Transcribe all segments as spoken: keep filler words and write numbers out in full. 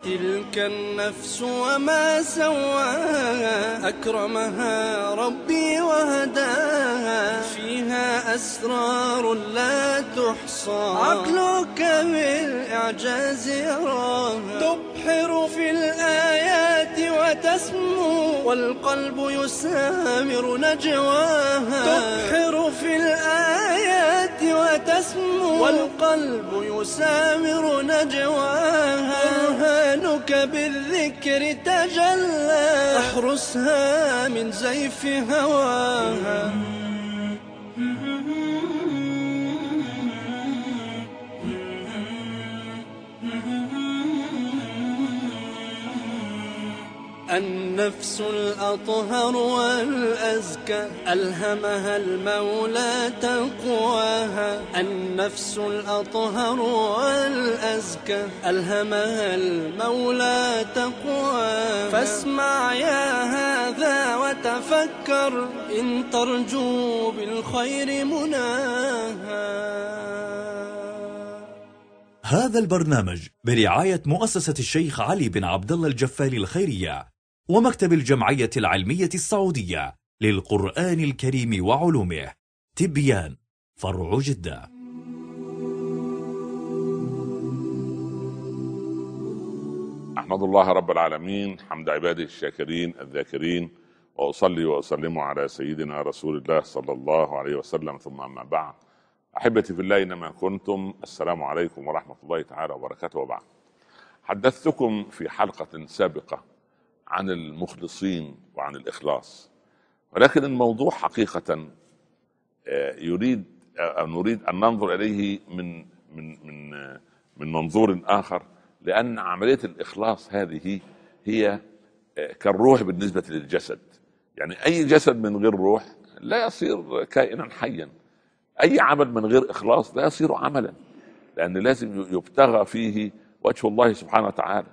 تلك النفس وما سواها أكرمها ربي وهداها فيها أسرار لا تحصى عقلك بالإعجاز يراها تبحر في الآيات وتسمو والقلب يسامر نجواها تبحر في الآيات وتسمو والقلب يسامر نجواها برهانك بالذكر تجلى احرسها من زيف هواها النفس الأطهر والأزكى ألهمها المولى تقواها النفس الأطهر والأزكى ألهمها المولى تقواها فاسمع يا هذا وتفكر إن ترجو بالخير مناها. هذا البرنامج برعاية مؤسسة الشيخ علي بن عبد الله الجفالي الخيرية ومكتب الجمعية العلمية السعودية للقرآن الكريم وعلومه. تبيان، فرع جدة. أحمد الله رب العالمين حمد عباده الشاكرين الذاكرين، وأصلي وأسلم على سيدنا رسول الله صلى الله عليه وسلم، ثم أما بعد. أحبتي في الله إنما كنتم، السلام عليكم ورحمة الله تعالى وبركاته. وبعد، حدثتكم في حلقة سابقة عن المخلصين وعن الإخلاص، ولكن الموضوع حقيقة يريد أن نريد أن ننظر إليه من من من من منظور آخر، لأن عملية الإخلاص هذه هي كالروح بالنسبة للجسد. يعني أي جسد من غير روح لا يصير كائنا حيا، أي عمل من غير إخلاص لا يصير عملا، لأن لازم يبتغى فيه وجه الله سبحانه وتعالى.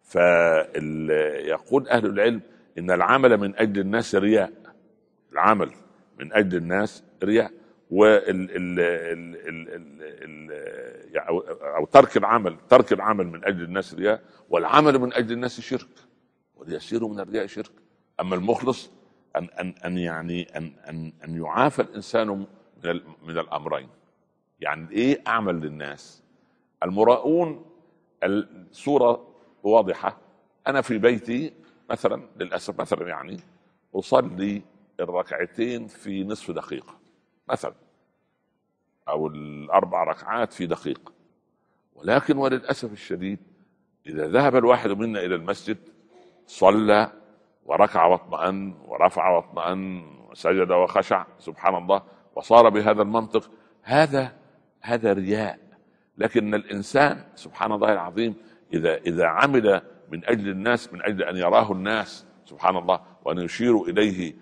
فيقول أهل العلم إن العمل من أجل الناس رياء، العمل من أجل الناس رياء، وال ال ال ال ال أو ترك العمل ترك العمل من أجل الناس رياء، والعمل من أجل الناس شرك، وليسير من الرياء شرك. أما المخلص أن أن أن يعني أن أن أن يعافى الإنسان من من الأمرين. يعني إيه أعمل للناس؟ المراؤون الصورة واضحة. أنا في بيتي مثلا، للأسف مثلا يعني أصلي الركعتين في نصف دقيقة مثلا، أو الأربع ركعات في دقيقة، ولكن وللأسف الشديد إذا ذهب الواحد منا إلى المسجد صلى وركع واطمأن ورفع واطمأن وسجد وخشع، سبحان الله، وصار بهذا المنطق، هذا هذا رياء. لكن الإنسان سبحان الله العظيم إذا إذا عمل من أجل الناس، من أجل أن يراه الناس سبحان الله، وأن يشيروا إليه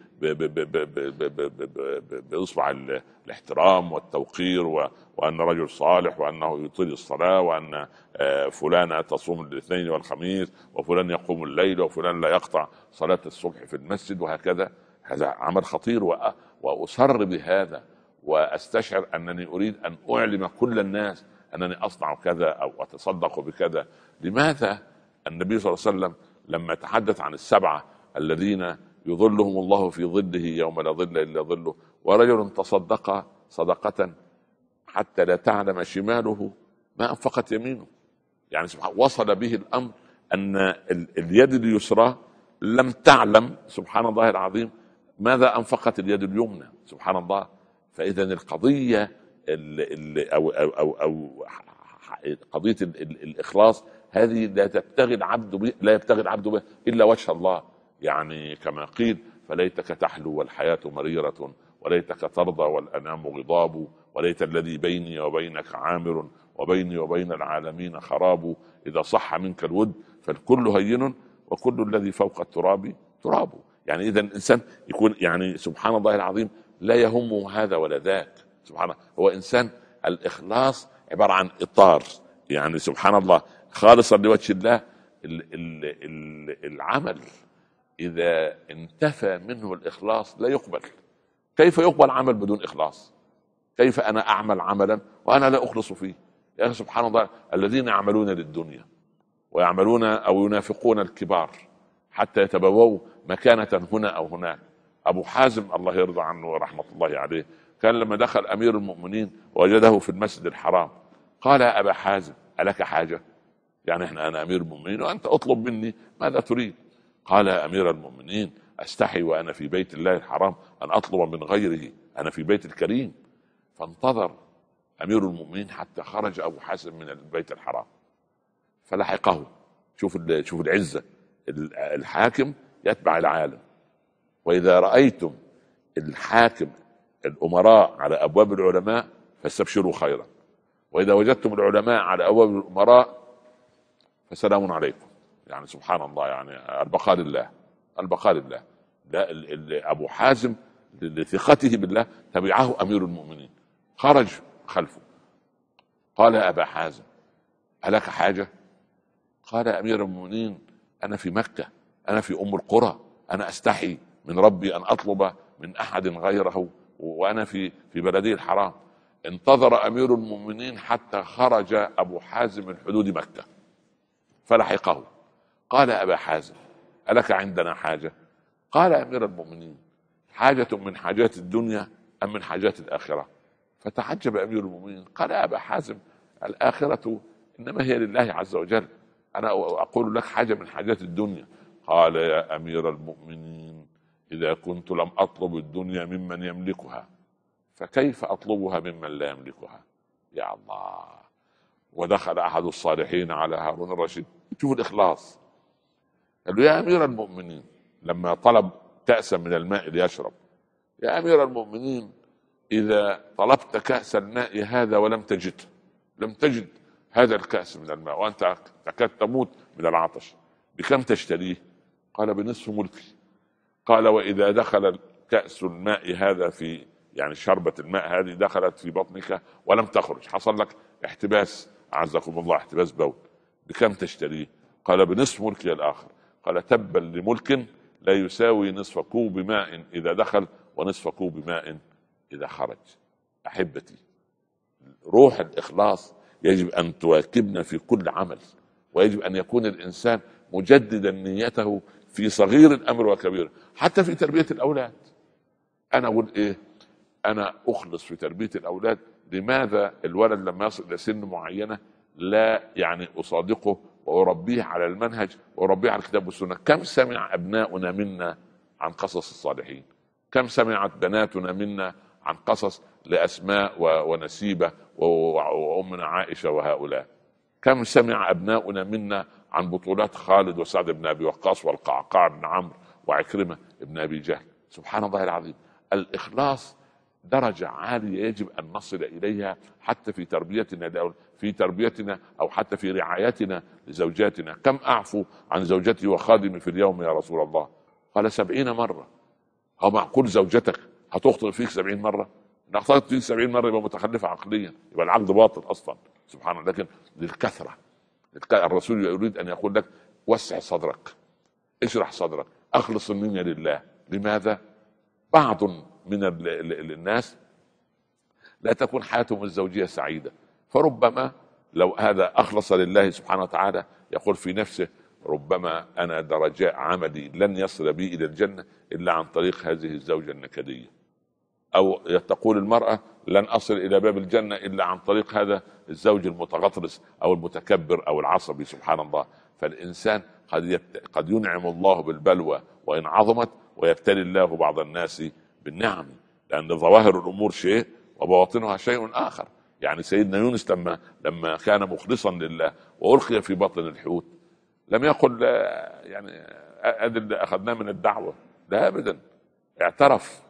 بإصبع الاحترام والتوقير، وأن رجل صالح، وأنه يطيل الصلاة، وأن فلانة تصوم الاثنين والخميس، وفلان يقوم الليل، وفلان لا يقطع صلاة الصبح في المسجد، وهكذا. هذا عمل خطير، وأسر بهذا، وأستشعر أنني أريد أن أعلم كل الناس أنني أصنع كذا أو أتصدق بكذا. لماذا النبي صلى الله عليه وسلم لما تحدث عن السبعة الذين يظلهم الله في ظله يوم لا ظل إلا ظله، ورجل تصدق صدقة حتى لا تعلم شماله ما أنفقت يمينه، يعني سبحان وصل به الأمر أن اليد اليسرى لم تعلم سبحان الله العظيم ماذا أنفقت اليد اليمنى، سبحان الله. فإذا القضية ال أو, أو, أو, أو قضية الإخلاص هذه لا تبتغي العبد به لا يبتغي العبد به إلا وجه الله. يعني كما قيل: فليتك تحلو والحياة مريرة، وليتك ترضى والأنام غضاب، وليت الذي بيني وبينك عامر، وبيني وبين العالمين خراب، إذا صح منك الود فالكل هين، وكل الذي فوق التراب تراب. يعني إذا الإنسان يكون يعني سبحان الله العظيم لا يهمه هذا ولا ذاك، سبحان الله. هو إنسان الإخلاص عبارة عن إطار، يعني سبحان الله خالصا لوجه الله. ال ال ال العمل إذا انتفى منه الإخلاص لا يقبل. كيف يقبل عمل بدون إخلاص؟ كيف أنا أعمل عملا وأنا لا أخلص فيه؟ يا سبحان الله، الذين يعملون للدنيا ويعملون أو ينافقون الكبار حتى يتبووا مكانة هنا أو هناك. أبو حازم الله يرضى عنه ورحمة الله عليه كان لما دخل أمير المؤمنين وجده في المسجد الحرام قال: يا أبا حازم ألك حاجة؟ يعني احنا أنا أمير المؤمنين وأنت أطلب مني ماذا تريد؟ قال: يا أمير المؤمنين أستحي وأنا في بيت الله الحرام أن أطلب من غيره، أنا في بيت الكريم. فانتظر أمير المؤمنين حتى خرج أبو حازم من البيت الحرام فلحقه. شوف شوف العزة، الحاكم يتبع العالم. وإذا رأيتم الحاكم الأمراء على أبواب العلماء فاستبشروا خيرا، وإذا وجدتم العلماء على أبواب الأمراء فسلام عليكم. يعني سبحان الله، يعني البقاء لله، البقاء لله. لا أبو حازم لثقته بالله تبعه أمير المؤمنين، خرج خلفه. قال: يا أبا حازم ألك حاجة؟ قال: يا أمير المؤمنين أنا في مكة، أنا في أم القرى، أنا أستحي من ربي أن أطلب من أحد غيره وأنا في في بلدي الحرام. انتظر أمير المؤمنين حتى خرج أبو حازم من حدود مكة فلحقه. قال: أبا حازم ألك عندنا حاجة؟ قال: أمير المؤمنين حاجة من حاجات الدنيا أم من حاجات الآخرة؟ فتعجب أمير المؤمنين قال: يا أبا حازم الآخرة إنما هي لله عز وجل، أنا أقول لك حاجة من حاجات الدنيا. قال: يا أمير المؤمنين إذا كنت لم أطلب الدنيا ممن يملكها فكيف أطلبها ممن لا يملكها؟ يا الله. ودخل أحد الصالحين على هارون الرشيد، شوف الإخلاص، قال له: يا أمير المؤمنين، لما طلب كأسا من الماء ليشرب: يا أمير المؤمنين إذا طلبت كأس الماء هذا ولم تجد لم تجد هذا الكأس من الماء وأنت تكاد تموت من العطش، بكم تشتريه؟ قال: بنصف ملكي. قال: وإذا دخل كأس الماء هذا في يعني شربة الماء هذه دخلت في بطنك ولم تخرج، حصل لك احتباس أعزكم الله، احتباس بول، بكم تشتريه؟ قال: بنصف ملكي الآخر. قال: تبا لملك لا يساوي نصف كوب ماء إذا دخل ونصف كوب ماء إذا خرج. أحبتي، روح الإخلاص يجب أن تواكبنا في كل عمل، ويجب أن يكون الإنسان مجددا نيته في صغير الأمر وكبير، حتى في تربية الأولاد. أنا أقول إيه؟ أنا أخلص في تربية الأولاد. لماذا الولد لما يصل إلى سن معينة لا يعني أصادقه وأربيه على المنهج وأربيه على الكتاب والسنة؟ كم سمع أبناؤنا منا عن قصص الصالحين؟ كم سمعت بناتنا منا عن قصص لأسماء ونسيبة وأمنا عائشة وهؤلاء؟ كم سمع أبناؤنا منا عن بطولات خالد وسعد بن أبي وقاص والقعقاع بن عمرو وعكرمة بن أبي جهل؟ سبحان الله العظيم. الإخلاص درجة عالية يجب أن نصل إليها حتى في تربيتنا في تربيتنا أو حتى في رعايتنا لزوجاتنا. كم أعفو عن زوجتي وخادمي في اليوم يا رسول الله؟ قال: سبعين مرة. هو معقول زوجتك هتخطئ فيك سبعين مرة؟ إن أخطأت فيك سبعين مرة يبقى متخلفة عقليا، يبقى العقد باطل أصلا. سبحان الله. لكن للكثرة الرسول يريد أن يقول لك: وسع صدرك، اشرح صدرك، أخلص النية لله. لماذا؟ بعض من الناس لا تكون حياتهم الزوجية سعيدة، فربما لو هذا أخلص لله سبحانه وتعالى يقول في نفسه: ربما أنا درجاء عملي لن يصل بي إلى الجنة إلا عن طريق هذه الزوجة النكدية. أو تقول المرأة: لن أصل إلى باب الجنة إلا عن طريق هذا الزوج المتغطرس أو المتكبر أو العصبي. سبحان الله. فالإنسان قد, يبت... قد ينعم الله بالبلوى وإن عظمت، ويبتلي الله بعض الناس بالنعم، لأن ظواهر الأمور شيء وبواطنها شيء آخر. يعني سيدنا يونس لما لما كان مخلصا لله وألقي في بطن الحوت لم يقل يعني هذا اللي أخذناه من الدعوة، لا أبدا، اعترف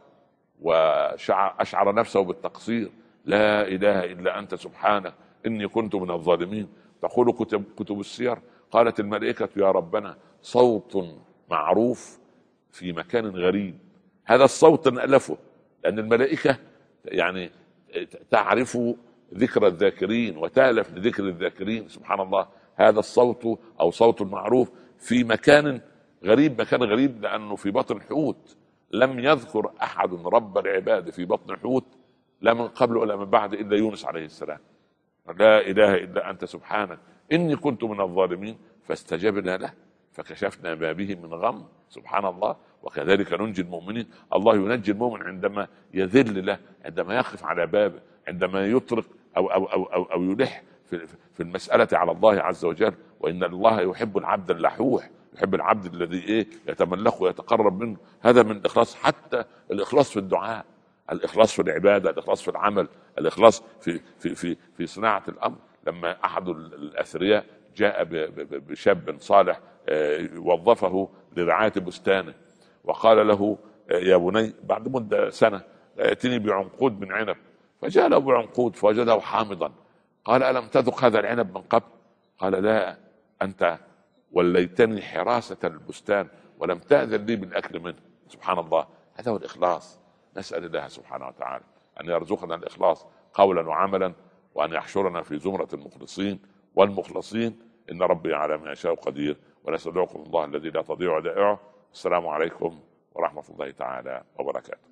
وأشعر نفسه بالتقصير: لا إله إلا أنت سبحانك إني كنت من الظالمين. تقول كتب, كتب السير: قالت الملائكة يا ربنا صوت معروف في مكان غريب. هذا الصوت نألفه لأن الملائكة يعني تعرف ذكر الذاكرين وتألف لذكر الذاكرين. سبحان الله. هذا الصوت أو صوت معروف في مكان غريب، مكان غريب لأنه في بطن حوت. لم يذكر أحد رب العباد في بطن حوت لا من قبل ولا من بعد إلا يونس عليه السلام: لا إله إلا أنت سبحانك إني كنت من الظالمين. فاستجبنا له فكشفنا ما به من غم. سبحان الله. وكذلك ننجي المؤمنين. الله ينجي المؤمن عندما يذل له، عندما يقف على بابه، عندما يطرق أو, أو, أو, أو, أو يلح في, في المسألة على الله عز وجل. وإن الله يحب العبد اللحوح، يحب العبد الذي إيه يتملقه ويتقرب منه. هذا من الإخلاص. حتى الإخلاص في الدعاء، الإخلاص في العبادة، الإخلاص في العمل، الإخلاص في في في في صناعة الأمر. لما أحد الأثرياء جاء بشاب صالح وظفه لرعاية بستانه، وقال له يا بني بعد مدة سنة ائتني بعنقود من عنب. فجاء له بعنقود فوجده حامضا. قال ألم تذق هذا العنب من قبل؟ قال لا، أنت وليتني حراسة البستان ولم تأذن لي بالأكل منه. سبحان الله. هذا هو الإخلاص. نسأل الله سبحانه وتعالى أن يرزقنا الإخلاص قولا وعملا، وأن يحشرنا في زمرة المخلصين والمخلصين. إن ربي على ما يشاء قدير. ونستودعكم الله الذي لا تضيع ودائعه. السلام عليكم ورحمة الله تعالى وبركاته.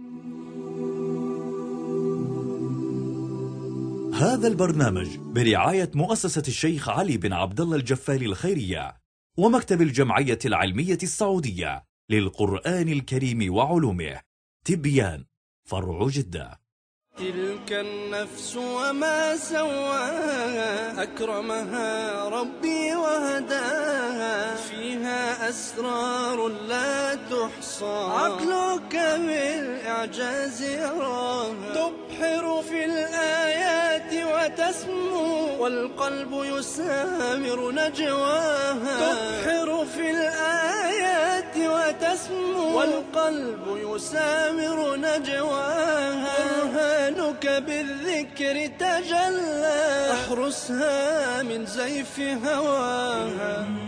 هذا البرنامج برعاية مؤسسة الشيخ علي بن عبد الله الجفالي الخيرية ومكتب الجمعية العلمية السعودية للقرآن الكريم وعلومه. تبيان فرع جدة. تلك النفس وما سواها أكرمها ربي وهداها. فيها أسرار لا تحصى عقلك بالإعجاز يراها. تبحر في الآيات وتسمو والقلب يسامر نجواها. تبحر في الآيات وتسمو والقلب يسامر نجواها. برهانك بالذكر تجلى. احرسها من زيف هواها.